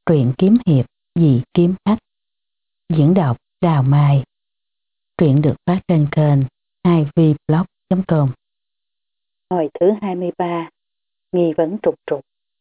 Truyện kiếm hiệp dị kiếm khách. Diễn đọc Đào Mai. Truyện được phát trên kênh 2vblog.com. Hồi thứ 23. Nghi vấn trục trục.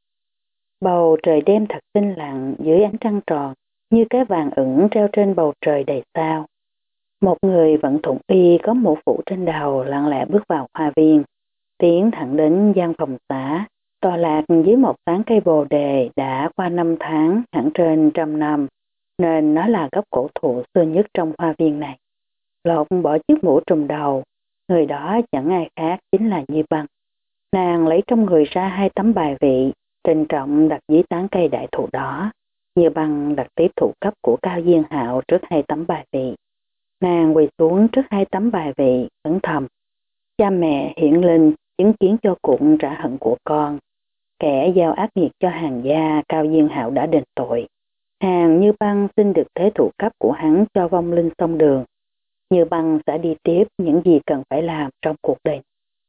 Bầu trời đêm thật xinh lặng dưới ánh trăng tròn, như cái vàng ửng treo trên bầu trời đầy sao. Một người vận thụng y có mũ phủ trên đầu lặng lẽ bước vào hoa viên, tiến thẳng đến gian phòng xá, tọa lạc dưới một tán cây bồ đề đã qua 5 tháng, hẳn trên 100 năm, nên nó là gốc cổ thụ xưa nhất trong hoa viên này. Lột bỏ chiếc mũ trùm đầu, người đó chẳng ai khác chính là Như Băng. Nàng lấy trong người ra 2 tấm bài vị, trịnh trọng đặt dưới tán cây đại thụ đó. Như Băng đặt tiếp thủ cấp của Cao Diên Hạo trước 2 tấm bài vị. Nàng quỳ xuống trước 2 tấm bài vị, ẩn thầm. Cha mẹ hiển linh chứng kiến cho cụng trả hận của con. Kẻ giao ác nghiệt cho hàng gia Cao Diên Hạo đã đền tội. Hàng Như Băng xin được thế thủ cấp của hắn cho vong linh sông đường. Như Băng sẽ đi tiếp những gì cần phải làm trong cuộc đời.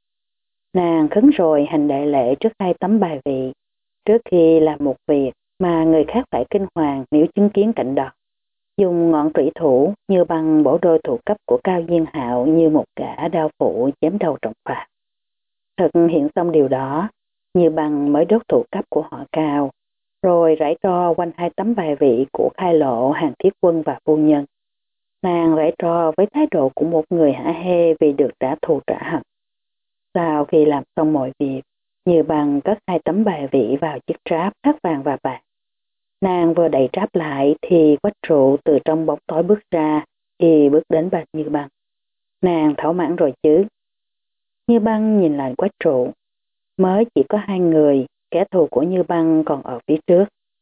Nàng khấn rồi hành đại lễ trước 2 tấm bài vị. Trước khi làm một việc mà người khác phải kinh hoàng nếu chứng kiến cảnh đó. Dùng ngọn trụy thủ Như Băng bổ đôi thủ cấp của Cao Diên Hạo như một gã đao phụ chém đầu trọng phạt. Thực hiện xong điều đó, Như Băng mới đốt thủ cấp của họ Cao, rồi rải tro quanh 2 tấm bài vị của Khai Lộ, Hàng Thiết Quân và phu nhân. Nàng rải tro với thái độ của một người hả hê vì được trả thù trả hận. Sau khi làm xong mọi việc, Như Băng cất 2 tấm bài vị vào chiếc tráp khắc vàng và bạc. Nàng vừa đẩy tráp lại thì Quách Trụ từ trong bóng tối bước ra, y bước đến bên Như Băng. Nàng thỏa mãn rồi chứ? Như Băng nhìn lại Quách Trụ. Mới chỉ có 2 người, kẻ thù của Như Băng còn ở phía trước.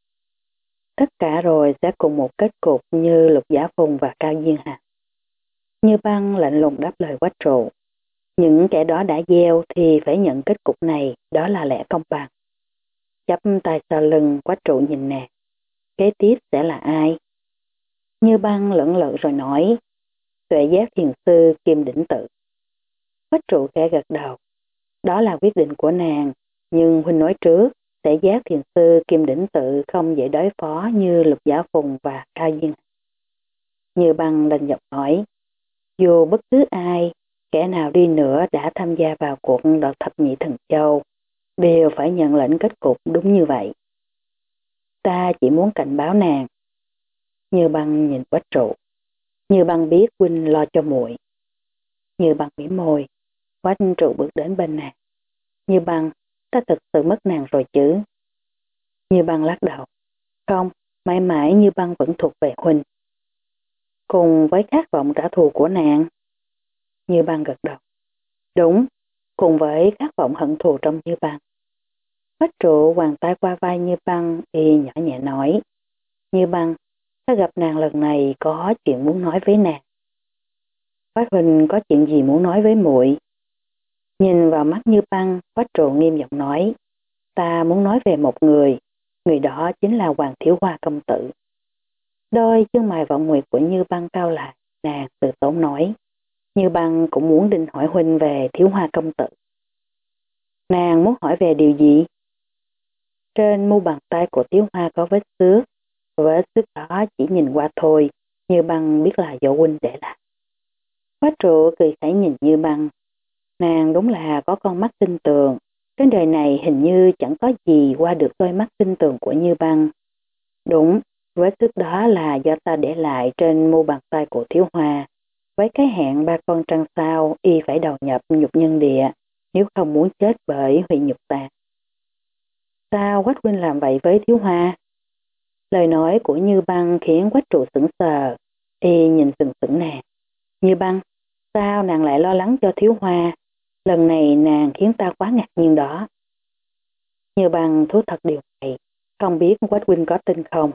Tất cả rồi sẽ cùng một kết cục như Lục Giả Phùng và Cao Diên Hạo. Như Băng lạnh lùng đáp lời Quách Trụ. Những kẻ đó đã gieo thì phải nhận kết cục này, đó là lẽ công bằng. Chắp tay sau lưng, Quách Trụ nhìn nè. Kế tiếp sẽ là ai? Như Băng lưỡng lự rồi nói. Tuệ Giác Thiền Sư Kim Đỉnh Tự. Quách Trụ khẽ gật đầu. Đó là quyết định của nàng, nhưng huynh nói trước, Tuệ Giác Thiền Sư Kim Đỉnh Tự không dễ đối phó như Lục Giả Phùng và Cao Diên. Như Băng đành giọng nói. Dù bất cứ ai, kẻ nào đi nữa đã tham gia vào cuộc đoạt thập nhị thần châu, đều phải nhận lệnh kết cục đúng như vậy. Ta chỉ muốn cảnh báo nàng. Như Băng nhìn Quách Trụ. Như Băng biết huynh lo cho muội. Như Băng mỉm môi. Quách Trụ bước đến bên nàng. Như Băng, ta thực sự mất nàng rồi chứ? Như Băng lắc đầu. Không, mãi mãi Như Băng vẫn thuộc về huynh. Cùng với khát vọng trả thù của nàng. Như Băng gật đầu. Đúng, cùng với khát vọng hận thù trong Như Băng. Quách Trụ hoàng tay qua vai Như Băng, y nhỏ nhẹ nói. Như Băng, ta gặp nàng lần này có chuyện muốn nói với nàng. Quách huynh có chuyện gì muốn nói với muội? Nhìn vào mắt Như Băng, Quách Trụ nghiêm giọng nói. Ta muốn nói về một người, người đó chính là Hoàng Thiếu Hoa công tử. Đôi chân mày vọng nguyệt của Như Băng cao lại, nàng từ tốn nói. Như Băng cũng muốn định hỏi huynh về Thiếu Hoa công tử. Nàng muốn hỏi về điều gì? Trên mu bàn tay của Thiếu Hoa có vết xước. Vết xước đó chỉ nhìn qua thôi, Như Băng biết là do huynh để lại. Quách Trụ cười khẩy nhìn Như Băng. Nàng đúng là có con mắt tinh tường. Trên đời này hình như chẳng có gì qua được đôi mắt tinh tường của Như Băng. Đúng, vết xước đó là do ta để lại trên mu bàn tay của Thiếu Hoa. Với cái hẹn 3 con trăng sao, y phải đầu nhập nhục nhân địa, nếu không muốn chết bởi hủy nhục tàn. Sao Quách huynh làm vậy với Thiếu Hoa? Lời nói của Như Băng khiến Quách Trụ sững sờ, y nhìn sừng sững nàng. Như Băng, sao nàng lại lo lắng cho Thiếu Hoa? Lần này nàng khiến ta quá ngạc nhiên đó. Như Băng thú thật điều này, không biết Quách huynh có tin không?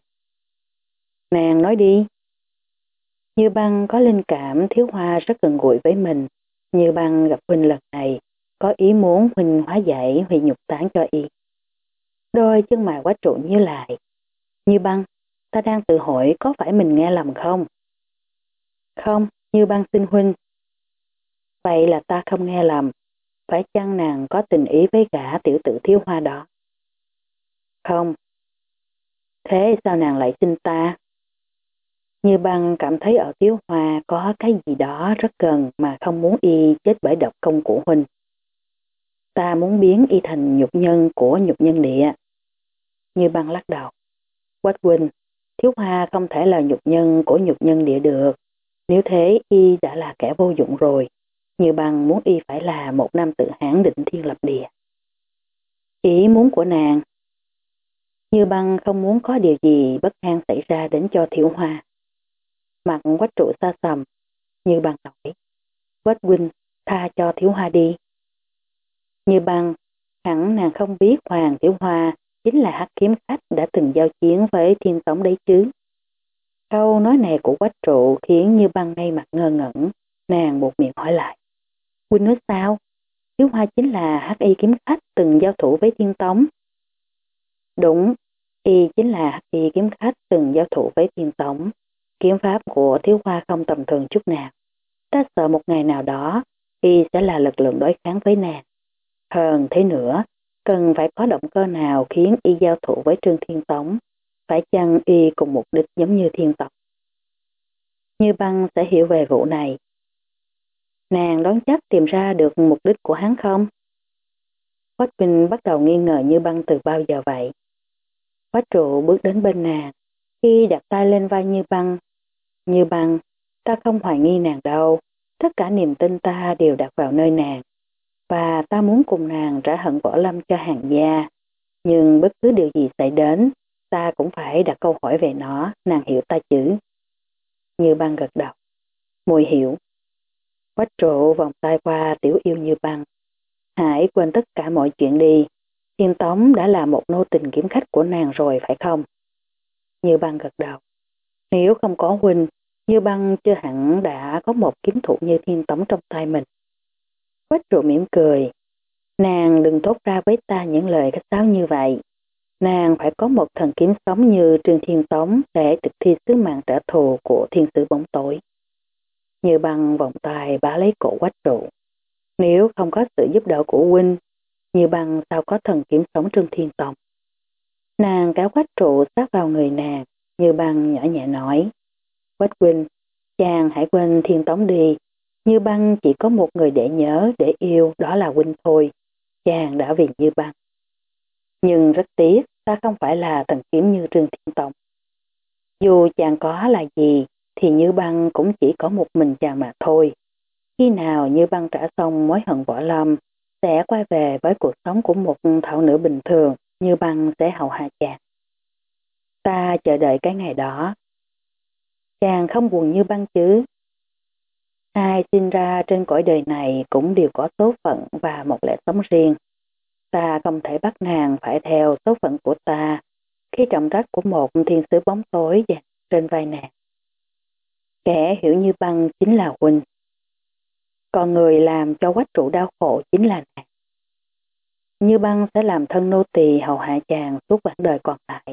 Nàng nói đi. Như Băng có linh cảm Thiếu Hoa rất gần gũi với mình. Như Băng gặp huynh lần này, có ý muốn huynh hóa giải hủy nhục tán cho y. Đôi chân mày Quách Trụ nhíu lại. Như Băng, ta đang tự hỏi có phải mình nghe lầm không? Không, Như Băng xin huynh. Vậy là ta không nghe lầm. Phải chăng nàng có tình ý với gã tiểu tử Thiếu Hoa đó? Không. Thế sao nàng lại xin ta? Như Băng cảm thấy ở Tiếu Hoa có cái gì đó rất gần mà không muốn y chết bởi độc công của huynh. Ta muốn biến y thành nhục nhân của nhục nhân địa. Như Băng lắc đầu. Quách huynh, Thiếu Hoa không thể là nhục nhân của nhục nhân địa được. Nếu thế y đã là kẻ vô dụng rồi. Như Băng muốn y phải là một nam tử Hán định thiên lập địa. Ý muốn của nàng. Như Băng không muốn có điều gì bất an xảy ra đến cho Thiếu Hoa. Mặt Quách trụ xa sầm. Như Băng nói. Quách huynh, tha cho Thiếu Hoa đi. Như Băng, hẳn nàng không biết Hoàng Thiếu Hoa chính là hắc kiếm khách đã từng giao chiến với Thiên Tống đấy chứ. Câu nói này của Quách trụ khiến Như Băng ngay mặt ngơ ngẩn, nàng buột miệng hỏi lại. Huynh nói sao? Thiếu Hoa chính là hắc y kiếm khách từng giao thủ với Thiên Tống. Đúng, y chính là hắc y kiếm khách từng giao thủ với Thiên Tống. Kiếm pháp của Thiếu Hoa không tầm thường chút nào. Ta sợ một ngày nào đó, y sẽ là lực lượng đối kháng với nàng. Hơn thế nữa, cần phải có động cơ nào khiến y giao thủ với Trương Thiên Tống. Phải chăng y cùng mục đích giống như Thiên Tống? Như Băng sẽ hiểu về vụ này. Nàng đoán chắc tìm ra được mục đích của hắn không? Quách Vinh bắt đầu nghi ngờ Như Băng từ bao giờ vậy. Quách trụ bước đến bên nàng, khi đặt tay lên vai Như Băng. Như Băng, ta không hoài nghi nàng đâu, tất cả niềm tin ta đều đặt vào nơi nàng. Và ta muốn cùng nàng trả hận Võ Lâm cho hàng gia. Nhưng bất cứ điều gì xảy đến, ta cũng phải đặt câu hỏi về nó, nàng hiểu ta chứ? Như Băng gật đầu. Muội hiểu. Quách trụ vòng tay qua Tiểu Yêu Như Băng. Hãy quên tất cả mọi chuyện đi. Thiên Tống đã là một nô tình kiếm khách của nàng rồi phải không? Như Băng gật đầu. Nếu không có huynh, Như Băng chưa hẳn đã có một kiếm thủ như Thiên Tống trong tay mình. Quách trụ mỉm cười. Nàng đừng thốt ra với ta những lời khách sáo như vậy. Nàng phải có một thần kiếm sống như Trương Thiên Tống để thực thi sứ mạng trả thù của thiên sứ bóng tối. Như Băng vòng tay bá lấy cổ Quách trụ. Nếu không có sự giúp đỡ của huynh, Như Băng sao có thần kiếm sống Trương Thiên Tống. Nàng kéo Quách trụ sát vào người nàng, Như Băng nhỏ nhẹ nói. Quách huynh, chàng hãy quên Thiên Tống đi. Như Băng chỉ có một người để nhớ, để yêu, đó là huynh thôi. Chàng đã vì Như Băng. Nhưng rất tiếc, ta không phải là thần kiếm như Trương Thiên Tống. Dù chàng có là gì, thì Như Băng cũng chỉ có một mình chàng mà thôi. Khi nào Như Băng trả xong mối hận Võ Lâm, sẽ quay về với cuộc sống của một thảo nữ bình thường, Như Băng sẽ hầu hạ chàng. Ta chờ đợi cái ngày đó. Chàng không buồn Như Băng chứ? Ai sinh ra trên cõi đời này cũng đều có số phận và một lẽ sống riêng. Ta không thể bắt nàng phải theo số phận của ta khi trọng trách của một thiên sứ bóng tối dạt trên vai nàng. Kẻ hiểu Như Băng chính là huynh. Còn người làm cho Quách trụ đau khổ chính là nàng. Như Băng sẽ làm thân nô tỳ hầu hạ chàng suốt quãng đời còn lại.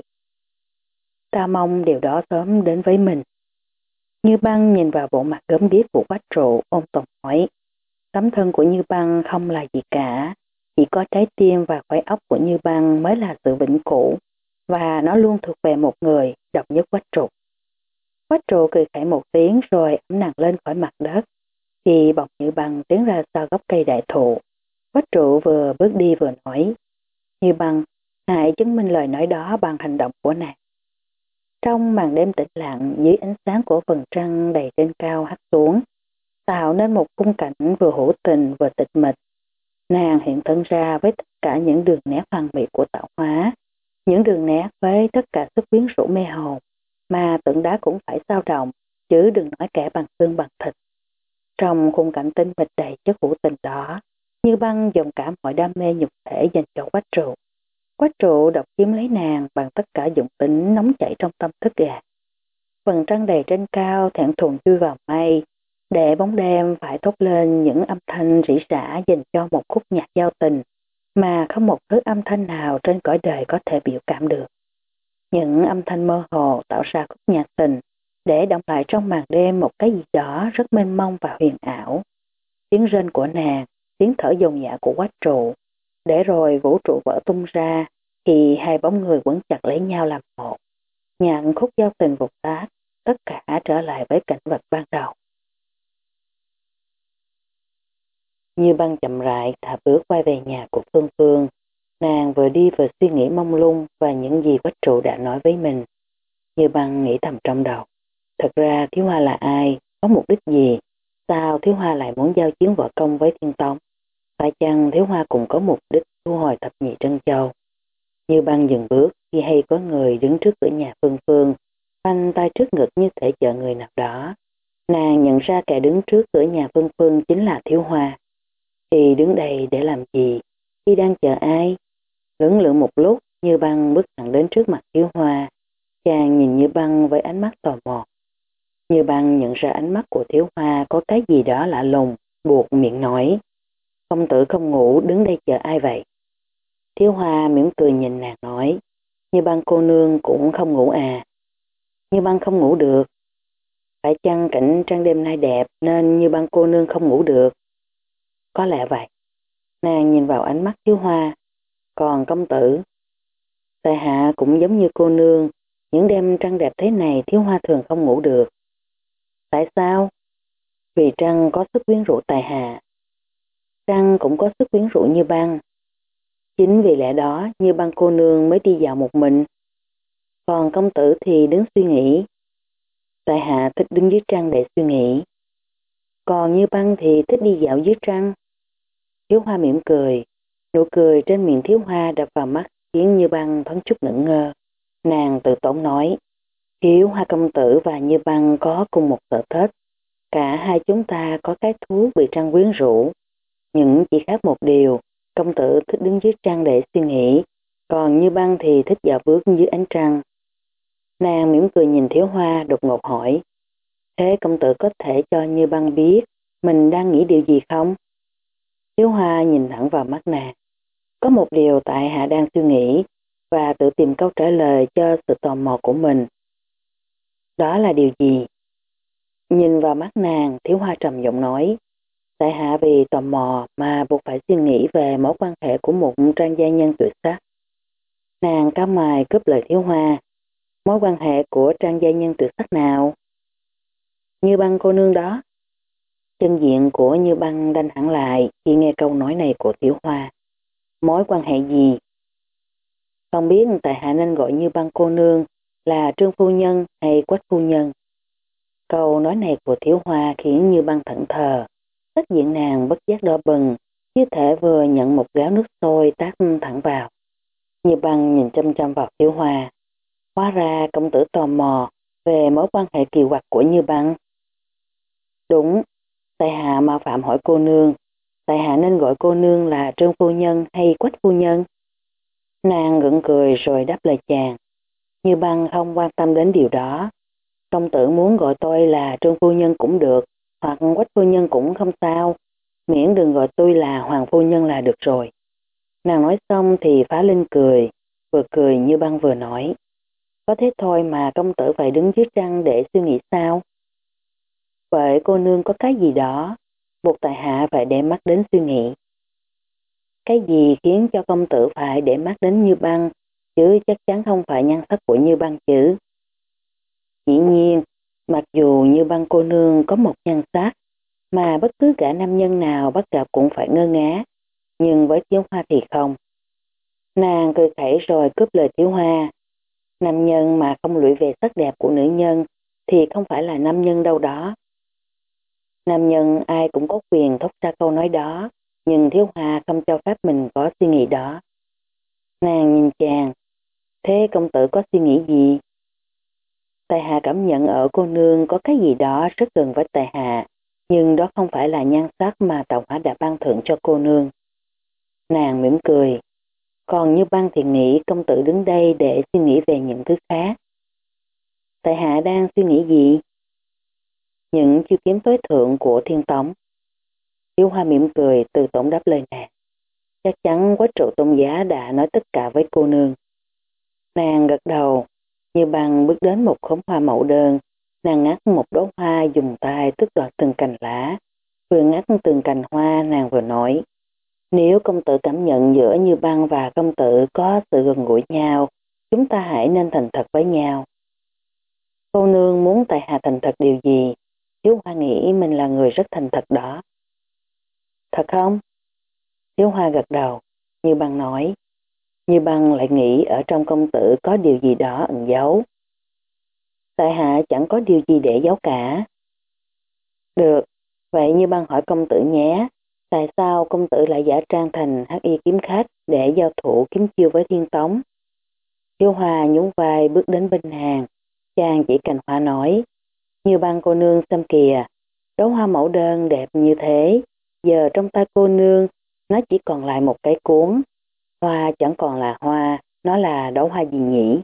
Ta mong điều đó sớm đến với mình. Như Băng nhìn vào bộ mặt gớm ghiếc của Quách trụ, ôn tồn hỏi. Tấm thân của Như Băng không là gì cả, chỉ có trái tim và khối óc của Như Băng mới là sự vĩnh cửu, và nó luôn thuộc về một người, độc nhất Quách trụ. Quách trụ cười khẩy một tiếng rồi ấm nặng lên khỏi mặt đất, khi bọc Như Băng tiến ra sau gốc cây đại thụ. Quách trụ vừa bước đi vừa nói, Như Băng, hãy chứng minh lời nói đó bằng hành động của nàng. Trong màn đêm tĩnh lặng dưới ánh sáng của vầng trăng đầy trên cao hắt xuống, tạo nên một khung cảnh vừa hữu tình vừa tịch mịch. Nàng hiện thân ra với tất cả những đường nét hoàn mỹ của tạo hóa, những đường nét với tất cả sức quyến rũ mê hồn, mà tượng đá cũng phải dao động, chứ đừng nói kẻ bằng xương bằng thịt. Trong khung cảnh tinh mịch đầy chất hữu tình đó, Như Băng dồn cả mọi đam mê nhục thể dành cho Quách trụ. Quách trụ độc chiếm lấy nàng bằng tất cả dụng tính nóng chảy trong tâm thức gà. Vầng trăng đầy trên cao thẹn thùng chui vào mây, để bóng đêm phải thốt lên những âm thanh rỉ rả dành cho một khúc nhạc giao tình, mà không một thứ âm thanh nào trên cõi đời có thể biểu cảm được. Những âm thanh mơ hồ tạo ra khúc nhạc tình, để đọng lại trong màn đêm một cái gì đó rất mênh mông và huyền ảo. Tiếng rên của nàng, tiếng thở dồn dã của Quách trụ, để rồi vũ trụ vỡ tung ra, thì hai bóng người quấn chặt lấy nhau làm một. nhận khúc giao tình vụt tát, tất cả trở lại với cảnh vật ban đầu. Như Băng chậm rãi thả bước quay về nhà của Phương Phương. Nàng vừa đi vừa suy nghĩ mông lung và những gì Quách trụ đã nói với mình. Như Băng nghĩ thầm trong đầu. Thật ra Thiếu Hoa là ai? Có mục đích gì? Sao Thiếu Hoa lại muốn giao chiến võ công với Thiên Tông? Phải chăng Thiếu Hoa cũng có mục đích thu hồi thập nhị Trân Châu? Như Băng dừng bước khi hay có người đứng trước cửa nhà Phương Phương, khoanh tay trước ngực như thể chờ người nào đó. Nàng nhận ra kẻ đứng trước cửa nhà Phương Phương chính là Thiếu Hoa. Y đứng đây để làm gì? Y đang chờ ai? Lưỡng lự một lúc, Như Băng bước thẳng đến trước mặt Thiếu Hoa. Chàng nhìn Như Băng với ánh mắt tò mò. Như Băng nhận ra ánh mắt của Thiếu Hoa có cái gì đó lạ lùng, buộc miệng nói. Công tử không ngủ, đứng đây chờ ai vậy? Thiếu Hoa mỉm cười nhìn nàng nói. Như Băng cô nương cũng không ngủ à? Như Băng không ngủ được. Phải chăng cảnh trăng đêm nay đẹp nên Như Băng cô nương không ngủ được? Có lẽ vậy. Nàng nhìn vào ánh mắt Thiếu Hoa. Còn công tử? Tại hạ cũng giống như cô nương. Những đêm trăng đẹp thế này Thiếu Hoa thường không ngủ được. Tại sao? Vì trăng có sức quyến rũ tại hạ. Trăng cũng có sức quyến rũ Như Băng. Chính vì lẽ đó Như Băng cô nương mới đi dạo một mình. Còn công tử thì đứng suy nghĩ. Tại hạ thích đứng dưới trăng để suy nghĩ. Còn Như Băng thì thích đi dạo dưới trăng. Thiếu Hoa mỉm cười. Nụ cười trên miệng Thiếu Hoa đập vào mắt khiến Như Băng thoáng chút ngẩn ngơ. Nàng tự tốn nói. Thiếu Hoa công tử và Như Băng có cùng một sở thích. Cả hai chúng ta có cái thú bị trăng quyến rũ. Nhưng chỉ khác một điều. Công tử thích đứng dưới trăng để suy nghĩ. Còn Như Băng thì thích dạo bước dưới ánh trăng. Nàng mỉm cười nhìn Thiếu Hoa đột ngột hỏi. Thế công tử có thể cho Như Băng biết mình đang nghĩ điều gì không? Thiếu Hoa nhìn thẳng vào mắt nàng. Có một điều tại hạ đang suy nghĩ và tự tìm câu trả lời cho sự tò mò của mình. Đó là điều gì? Nhìn vào mắt nàng, Thiếu Hoa trầm giọng nói. Tại hạ vì tò mò mà buộc phải suy nghĩ về mối quan hệ của một trang gia nhân tuyệt sắc. Nàng cau mày cướp lời Thiếu Hoa. Mối quan hệ của trang gia nhân tuyệt sắc nào? Như Băng cô nương đó. Chân diện của Như Băng đanh hẳn lại khi nghe câu nói này của Thiếu Hoa. Mối quan hệ gì? Không biết tại hạ nên gọi Như Băng cô nương là Trương phu nhân hay Quách phu nhân. Câu nói này của Thiếu Hoa khiến Như Băng thẫn thờ. Tất diện nàng bất giác đỏ bừng, như thể vừa nhận một gáo nước sôi tát thẳng vào. Như Băng nhìn chăm chăm vào Thiếu Hoa. Hóa ra công tử tò mò về mối quan hệ kỳ quặc của Như Băng. Đúng, tại hạ mạo phạm hỏi cô nương. Tại hạ nên gọi cô nương là Trương phu nhân hay Quách phu nhân? Nàng gượng cười rồi đáp lời chàng. Như Băng không quan tâm đến điều đó. Công tử muốn gọi tôi là Trương phu nhân cũng được, hoặc Quách phu nhân cũng không sao. Miễn đừng gọi tôi là Hoàng phu nhân là được rồi. Nàng nói xong thì phá lên cười, vừa cười Như Băng vừa nói. Có thế thôi mà công tử phải đứng dưới trăng để suy nghĩ sao? Bởi cô nương có cái gì đó, buộc tại hạ phải để mắt đến suy nghĩ. Cái gì khiến cho công tử phải để mắt đến Như Băng, chứ chắc chắn không phải nhan sắc của Như Băng chứ. Dĩ nhiên, mặc dù Như Băng cô nương có một nhan sắc, mà bất cứ cả nam nhân nào bắt gặp cũng phải ngơ ngá, nhưng với Thiếu Hoa thì không. Nàng cười khẩy rồi cướp lời Thiếu Hoa. Nam nhân mà không lụy về sắc đẹp của nữ nhân thì không phải là nam nhân đâu đó. Nam nhân ai cũng có quyền thốt ra câu nói đó, nhưng Thiếu Hoa không cho phép mình có suy nghĩ đó. Nàng nhìn chàng, thế công tử có suy nghĩ gì? Tại hạ cảm nhận ở cô nương có cái gì đó rất gần với tại hạ, nhưng đó không phải là nhan sắc mà tạo hóa đã ban thưởng cho cô nương. Nàng mỉm cười, còn Như Băng thì nghĩ công tử đứng đây để suy nghĩ về những thứ khác. Tại hạ đang suy nghĩ gì? Những chiêu kiếm tối thượng của Thiên Tống. Thiếu Hoa mỉm cười từ tốn đáp lời nàng. Chắc chắn Quách trụ tôn giá đã nói tất cả với cô nương. Nàng gật đầu, Như Băng bước đến một khóm hoa mẫu đơn. Nàng ngắt một đóa hoa dùng tay tước đoạt từng cành lá. Vừa ngắt từng cành hoa nàng vừa nói. Nếu công tử cảm nhận giữa Như Băng và công tử có sự gần gũi nhau, chúng ta hãy nên thành thật với nhau. Cô nương muốn tại hạ thành thật điều gì? Thiếu Hoa nghĩ mình là người rất thành thật đó. Thật không? Thiếu Hoa gật đầu. Như Băng nói. Như Băng lại nghĩ ở trong công tử có điều gì đó ẩn giấu. Tại hạ chẳng có điều gì để giấu cả. Được, vậy Như Băng hỏi công tử nhé. Tại sao công tử lại giả trang thành hắc y kiếm khách để giao thủ kiếm chiêu với Thiên Tống? Thiếu Hoa nhún vai bước đến bên nàng. Chàng chỉ cành hoa nói. Như Băng cô nương xem kìa. Đóa hoa mẫu đơn đẹp như thế. Giờ trong tay cô nương nó chỉ còn lại một cái cuốn. Hoa chẳng còn là hoa. Nó là đóa hoa gì nhỉ?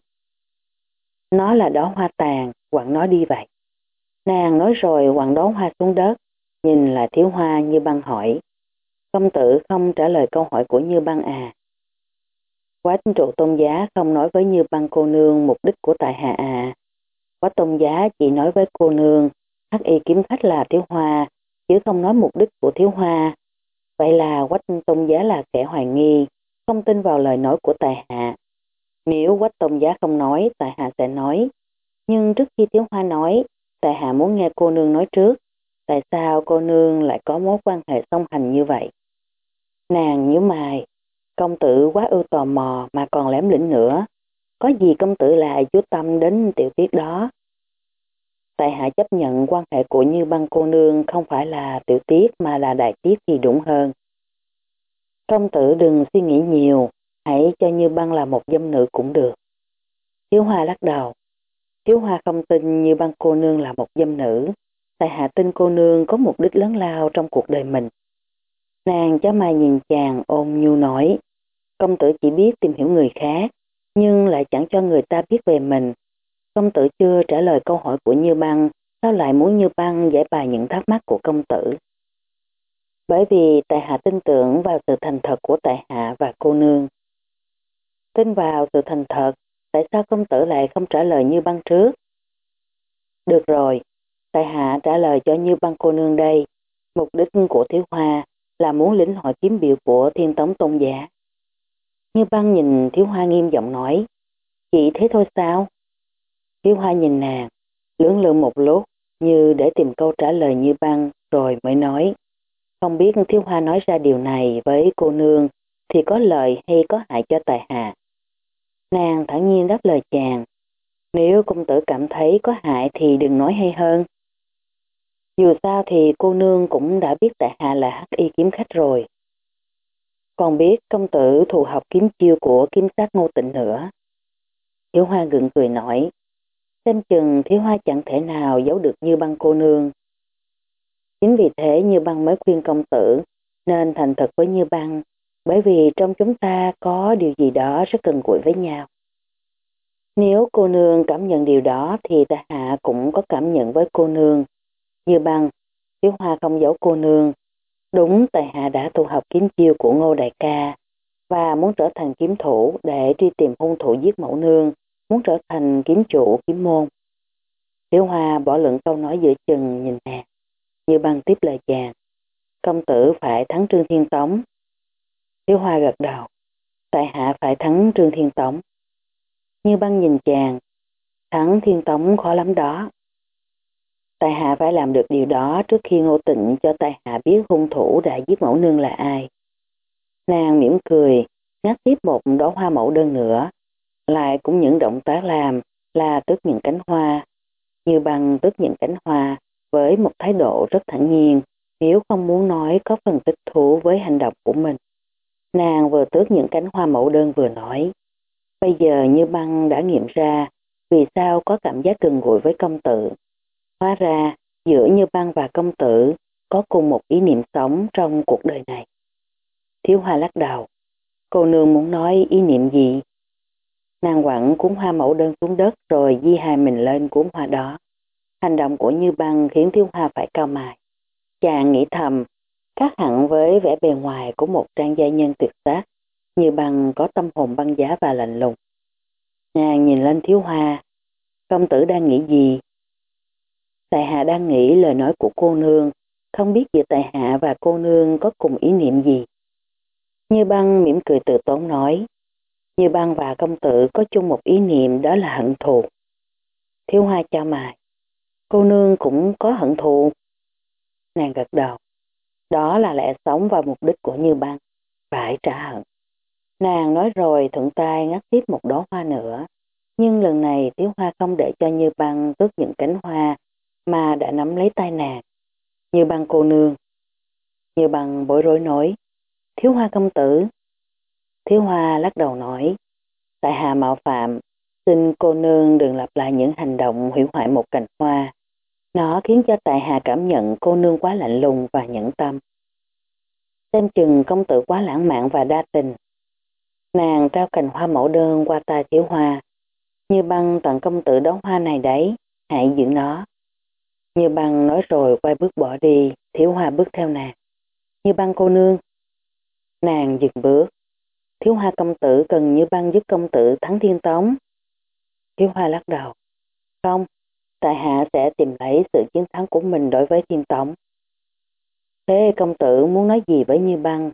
Nó là đóa hoa tàn. Quẳng nó đi vậy. Nàng nói rồi quẳng đóa hoa xuống đất. Nhìn là Thiếu Hoa. Như Băng hỏi. Công tử không trả lời câu hỏi của Như Băng à? Quách trụ tôn giá không nói với Như Băng cô nương mục đích của tại hạ à? Quách tôn giá chỉ nói với cô nương hắc y kiếm khách là Thiếu Hoa, chứ không nói mục đích của Thiếu Hoa. Vậy là Quách tôn giá là kẻ hoài nghi, không tin vào lời nói của tại hạ. Nếu Quách tôn giá không nói, tại hạ sẽ nói. Nhưng trước khi Thiếu Hoa nói, tại hạ muốn nghe cô nương nói trước. Tại sao cô nương lại có mối quan hệ song hành như vậy? Nàng nhíu mày. Công tử quá ư tò mò mà còn lém lĩnh nữa. Có gì công tử lại chú tâm đến tiểu tiết đó? Tại hạ chấp nhận quan hệ của Như Băng cô nương không phải là tiểu tiết mà là đại tiết thì đúng hơn. Công tử đừng suy nghĩ nhiều, hãy cho Như Băng là một dâm nữ cũng được. Thiếu Hoa lắc đầu. Thiếu Hoa không tin Như Băng cô nương là một dâm nữ. Tại hạ tin cô nương có mục đích lớn lao trong cuộc đời mình. Nàng chó mai nhìn chàng ôm nhu nói. Công tử chỉ biết tìm hiểu người khác, nhưng lại chẳng cho người ta biết về mình. Công tử chưa trả lời câu hỏi của Như Băng, sao lại muốn Như Băng giải bài những thắc mắc của công tử? Bởi vì tại hạ tin tưởng vào sự thành thật của tại hạ và cô nương. Tin vào sự thành thật, tại sao công tử lại không trả lời Như Băng trước? Được rồi, tại hạ trả lời cho Như Băng cô nương đây. Mục đích của Thiếu Hoa là muốn lĩnh hội kiếm biểu của Thiên Tống tôn giả. Như Băng nhìn Thiếu Hoa nghiêm giọng nói. Chỉ thế thôi sao? Thiếu Hoa nhìn nàng, lưỡng lự một lúc như để tìm câu trả lời Như Băng rồi mới nói. Không biết Thiếu Hoa nói ra điều này với cô nương thì có lợi hay có hại cho tại hạ. Nàng thản nhiên đáp lời chàng. Nếu công tử cảm thấy có hại thì đừng nói hay hơn. Dù sao thì cô nương cũng đã biết tại hạ là hắc y kiếm khách rồi. Còn biết công tử thù học kiếm chiêu của kiếm sát Ngô Tịnh nữa. Thiếu Hoa gượng cười nói. Xem chừng Thiếu Hoa chẳng thể nào giấu được Như Băng cô nương. Chính vì thế Như Băng mới khuyên công tử nên thành thật với Như Băng, bởi vì trong chúng ta có điều gì đó rất gần gũi với nhau. Nếu cô nương cảm nhận điều đó thì tại hạ cũng có cảm nhận với cô nương. Như Băng, Thiếu Hoa không giấu cô nương. Đúng tại hạ đã tu học kiếm chiêu của Ngô đại ca và muốn trở thành kiếm thủ để truy tìm hung thủ giết mẫu nương, muốn trở thành kiếm chủ kiếm môn. Thiếu Hoa bỏ lửng câu nói giữa chừng nhìn nàng. Như Băng tiếp lời chàng. Công tử phải thắng Trương Thiên Tống. Thiếu Hoa gật đầu. Tại hạ phải thắng Trương Thiên Tống. Như Băng nhìn chàng. Thắng Thiên Tống khó lắm đó. Tại hạ phải làm được điều đó trước khi Ngô Tịnh cho tại hạ biết hung thủ đã giết mẫu nương là ai. Nàng mỉm cười, ngắt tiếp một đóa hoa mẫu đơn nữa. Lại cũng những động tác làm là tước những cánh hoa. Như Băng tước những cánh hoa với một thái độ rất thản nhiên, nếu không muốn nói có phần thích thú với hành động của mình. Nàng vừa tước những cánh hoa mẫu đơn vừa nói. Bây giờ Như Băng đã nghiệm ra vì sao có cảm giác gần gũi với công tử. Hóa ra giữa Như Băng và công tử có cùng một ý niệm sống trong cuộc đời này. Thiếu Hoa lắc đầu. Cô nương muốn nói ý niệm gì? Nàng quẳng cuốn hoa mẫu đơn xuống đất rồi di hài mình lên cuốn hoa đó. Hành động của Như Băng khiến Thiếu Hoa phải cau mày. Chàng nghĩ thầm, khác hẳn với vẻ bề ngoài của một trang gia nhân tuyệt sắc, Như Băng có tâm hồn băng giá và lạnh lùng. Nàng nhìn lên Thiếu Hoa. Công tử đang nghĩ gì? Tại hạ đang nghĩ lời nói của cô nương, không biết giữa tại hạ và cô nương có cùng ý niệm gì. Như Băng mỉm cười từ tốn nói. Như Băng và công tử có chung một ý niệm, đó là hận thù. Thiếu Hoa chau mày. Cô nương cũng có hận thù. Nàng gật đầu. Đó là lẽ sống và mục đích của Như Băng. Phải trả hận. Nàng nói rồi thuận tay ngắt tiếp một đóa hoa nữa. Nhưng lần này Thiếu Hoa không để cho Như Băng tước những cánh hoa mà đã nắm lấy tay nàng. Như Băng cô nương. Như Băng bối rối nói. Thiếu Hoa công tử. Thiếu Hoa lắc đầu nói. Tại hạ mạo phạm. Xin cô nương đừng lặp lại những hành động hủy hoại một cành hoa. Nó khiến cho tại hạ cảm nhận cô nương quá lạnh lùng và nhẫn tâm. Xem chừng công tử quá lãng mạn và đa tình. Nàng trao cành hoa mẫu đơn qua tay Thiếu Hoa. Như Băng tặng công tử đóa hoa này đấy, hãy giữ nó. Như Băng nói rồi quay bước bỏ đi, Thiếu Hoa bước theo nàng. Như Băng cô nương. Nàng dừng bước. Thiếu Hoa công tử cần Như Băng giúp công tử thắng Thiên Tống. Thiếu Hoa lắc đầu. Không, tại hạ sẽ tìm lấy sự chiến thắng của mình đối với Thiên Tống. Thế công tử muốn nói gì với Như Băng?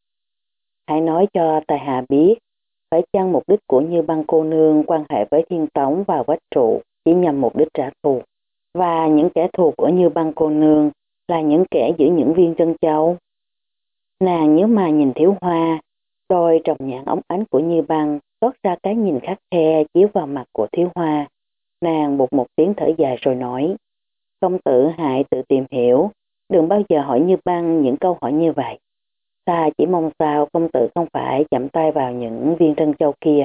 Hãy nói cho tại hạ biết, phải chăng mục đích của Như Băng cô nương quan hệ với Thiên Tống và Quách Trụ chỉ nhằm mục đích trả thù, và những kẻ thù của Như Băng cô nương là những kẻ giữ những viên trân châu? Nàng nhớ mà nhìn Thiếu Hoa, đôi tròng nhãn óng ánh của Như Băng toát ra cái nhìn khắt khe chiếu vào mặt của Thiếu Hoa. Nàng buột một tiếng thở dài rồi nói, công tử hãy tự tìm hiểu, đừng bao giờ hỏi Như Băng những câu hỏi như vậy. Ta chỉ mong sao công tử không phải chạm tay vào những viên trân châu kia.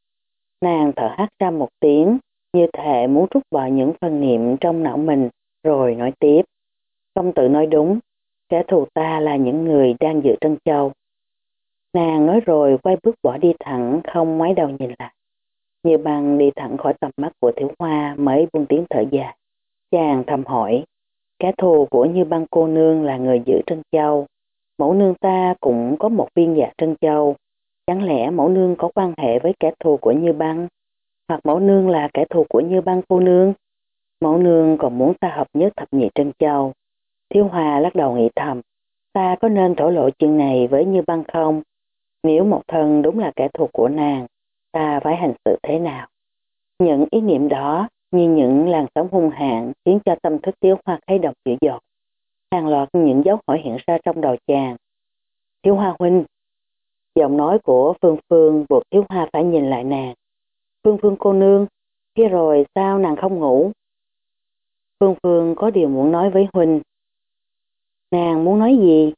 Nàng thở hắt ra một tiếng, như thể muốn rút bỏ những phân niệm trong não mình, rồi nói tiếp. Công tử nói đúng, kẻ thù ta là những người đang giữ trân châu. Nàng nói rồi quay bước bỏ đi thẳng, không ngoái đầu nhìn lại. Như Băng đi thẳng khỏi tầm mắt của Thiếu Hoa mới buông tiếng thở dài. Chàng thầm hỏi, kẻ thù của Như Băng cô nương là người giữ trân châu. Mẫu nương ta cũng có một viên dạ trân châu. Chẳng lẽ mẫu nương có quan hệ với kẻ thù của Như Băng? Hoặc mẫu nương là kẻ thù của Như Băng cô nương? Mẫu nương còn muốn ta hợp nhất thập nhị trân châu. Thiếu Hoa lắc đầu nghĩ thầm, ta có nên thổ lộ chuyện này với Như Băng không? Nếu một thân đúng là kẻ thù của nàng, ta phải hành xử thế nào? Những ý niệm đó như những làn sóng hung hãn khiến cho tâm thức Thiếu Hoa khuấy động dữ dội. Hàng loạt những dấu hỏi hiện ra trong đầu chàng. Thiếu Hoa huynh. Giọng nói của Phương Phương buộc Thiếu Hoa phải nhìn lại nàng. Phương Phương cô nương, kia rồi sao nàng không ngủ? Phương Phương có điều muốn nói với huynh. Nàng muốn nói gì?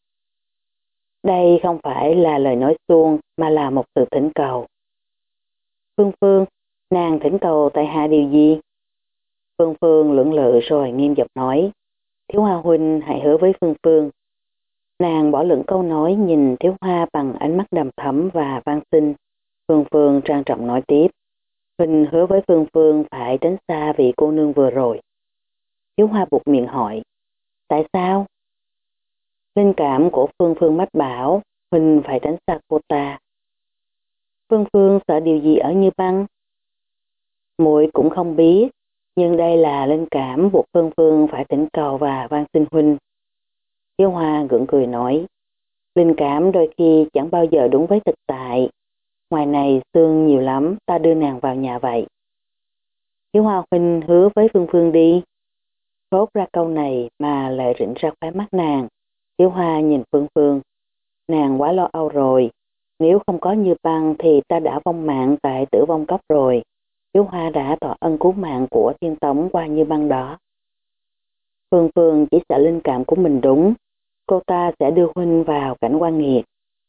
Đây không phải là lời nói suông mà là một sự thỉnh cầu. Phương Phương, nàng thỉnh cầu tại hạ điều gì? Phương Phương lưỡng lự rồi nghiêm giọng nói. Thiếu Hoa huynh hãy hứa với Phương Phương. Nàng bỏ lửng câu nói nhìn Thiếu Hoa bằng ánh mắt đầm thẫm và van xin. Phương Phương trang trọng nói tiếp. Huynh hứa với Phương Phương phải tránh xa vị cô nương vừa rồi. Thiếu Hoa buộc miệng hỏi. Tại sao? Linh cảm của Phương Phương mách bảo Huynh phải tránh xa cô ta. Phương Phương sợ điều gì ở Như Băng? Muội cũng không biết, nhưng đây là linh cảm buộc Phương Phương phải thỉnh cầu và van xin Huynh. Thiếu Hoa gượng cười nói. Linh cảm đôi khi chẳng bao giờ đúng với thực tại. Ngoài này sương nhiều lắm, ta đưa nàng vào nhà vậy. Thiếu Hoa huynh hứa với Phương Phương đi. Thốt ra câu này mà lại rĩnh ra khóe mắt nàng. Thiếu Hoa nhìn Phương Phương. Nàng quá lo âu rồi. Nếu không có Như Băng thì ta đã vong mạng tại Tử Vong Cốc rồi. Thiếu Hoa đã tỏ ân cứu mạng của Thiên Tống qua Như Băng đó. Phương Phương chỉ sợ linh cảm của mình đúng. Cô ta sẽ đưa huynh vào cảnh oan nghiệt.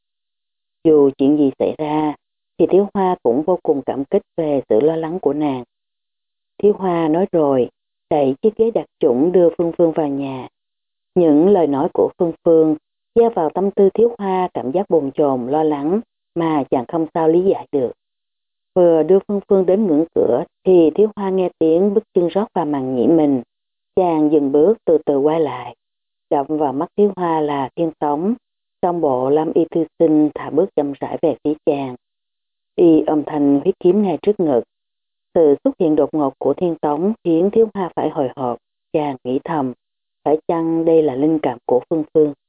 Dù chuyện gì xảy ra, thì Thiếu Hoa cũng vô cùng cảm kích về sự lo lắng của nàng. Thiếu Hoa nói rồi, đẩy chiếc ghế đặc chủng đưa Phương Phương vào nhà. Những lời nói của Phương Phương gieo vào tâm tư Thiếu Hoa cảm giác bồn chồn lo lắng mà chàng không sao lý giải được. Vừa đưa Phương Phương đến ngưỡng cửa thì Thiếu Hoa nghe tiếng bước chân rót vào màn nhĩ mình. Chàng dừng bước từ từ quay lại. Đập vào mắt Thiếu Hoa là Thiên Tống, trong bộ lam y thư sinh thả bước chậm rãi về phía chàng. Y âm thanh huyết kiếm ngay trước ngực. Sự xuất hiện đột ngột của Thiên Tống khiến Thiếu Hoa phải hồi hộp. Chàng nghĩ thầm, phải chăng đây là linh cảm của Phương Phương?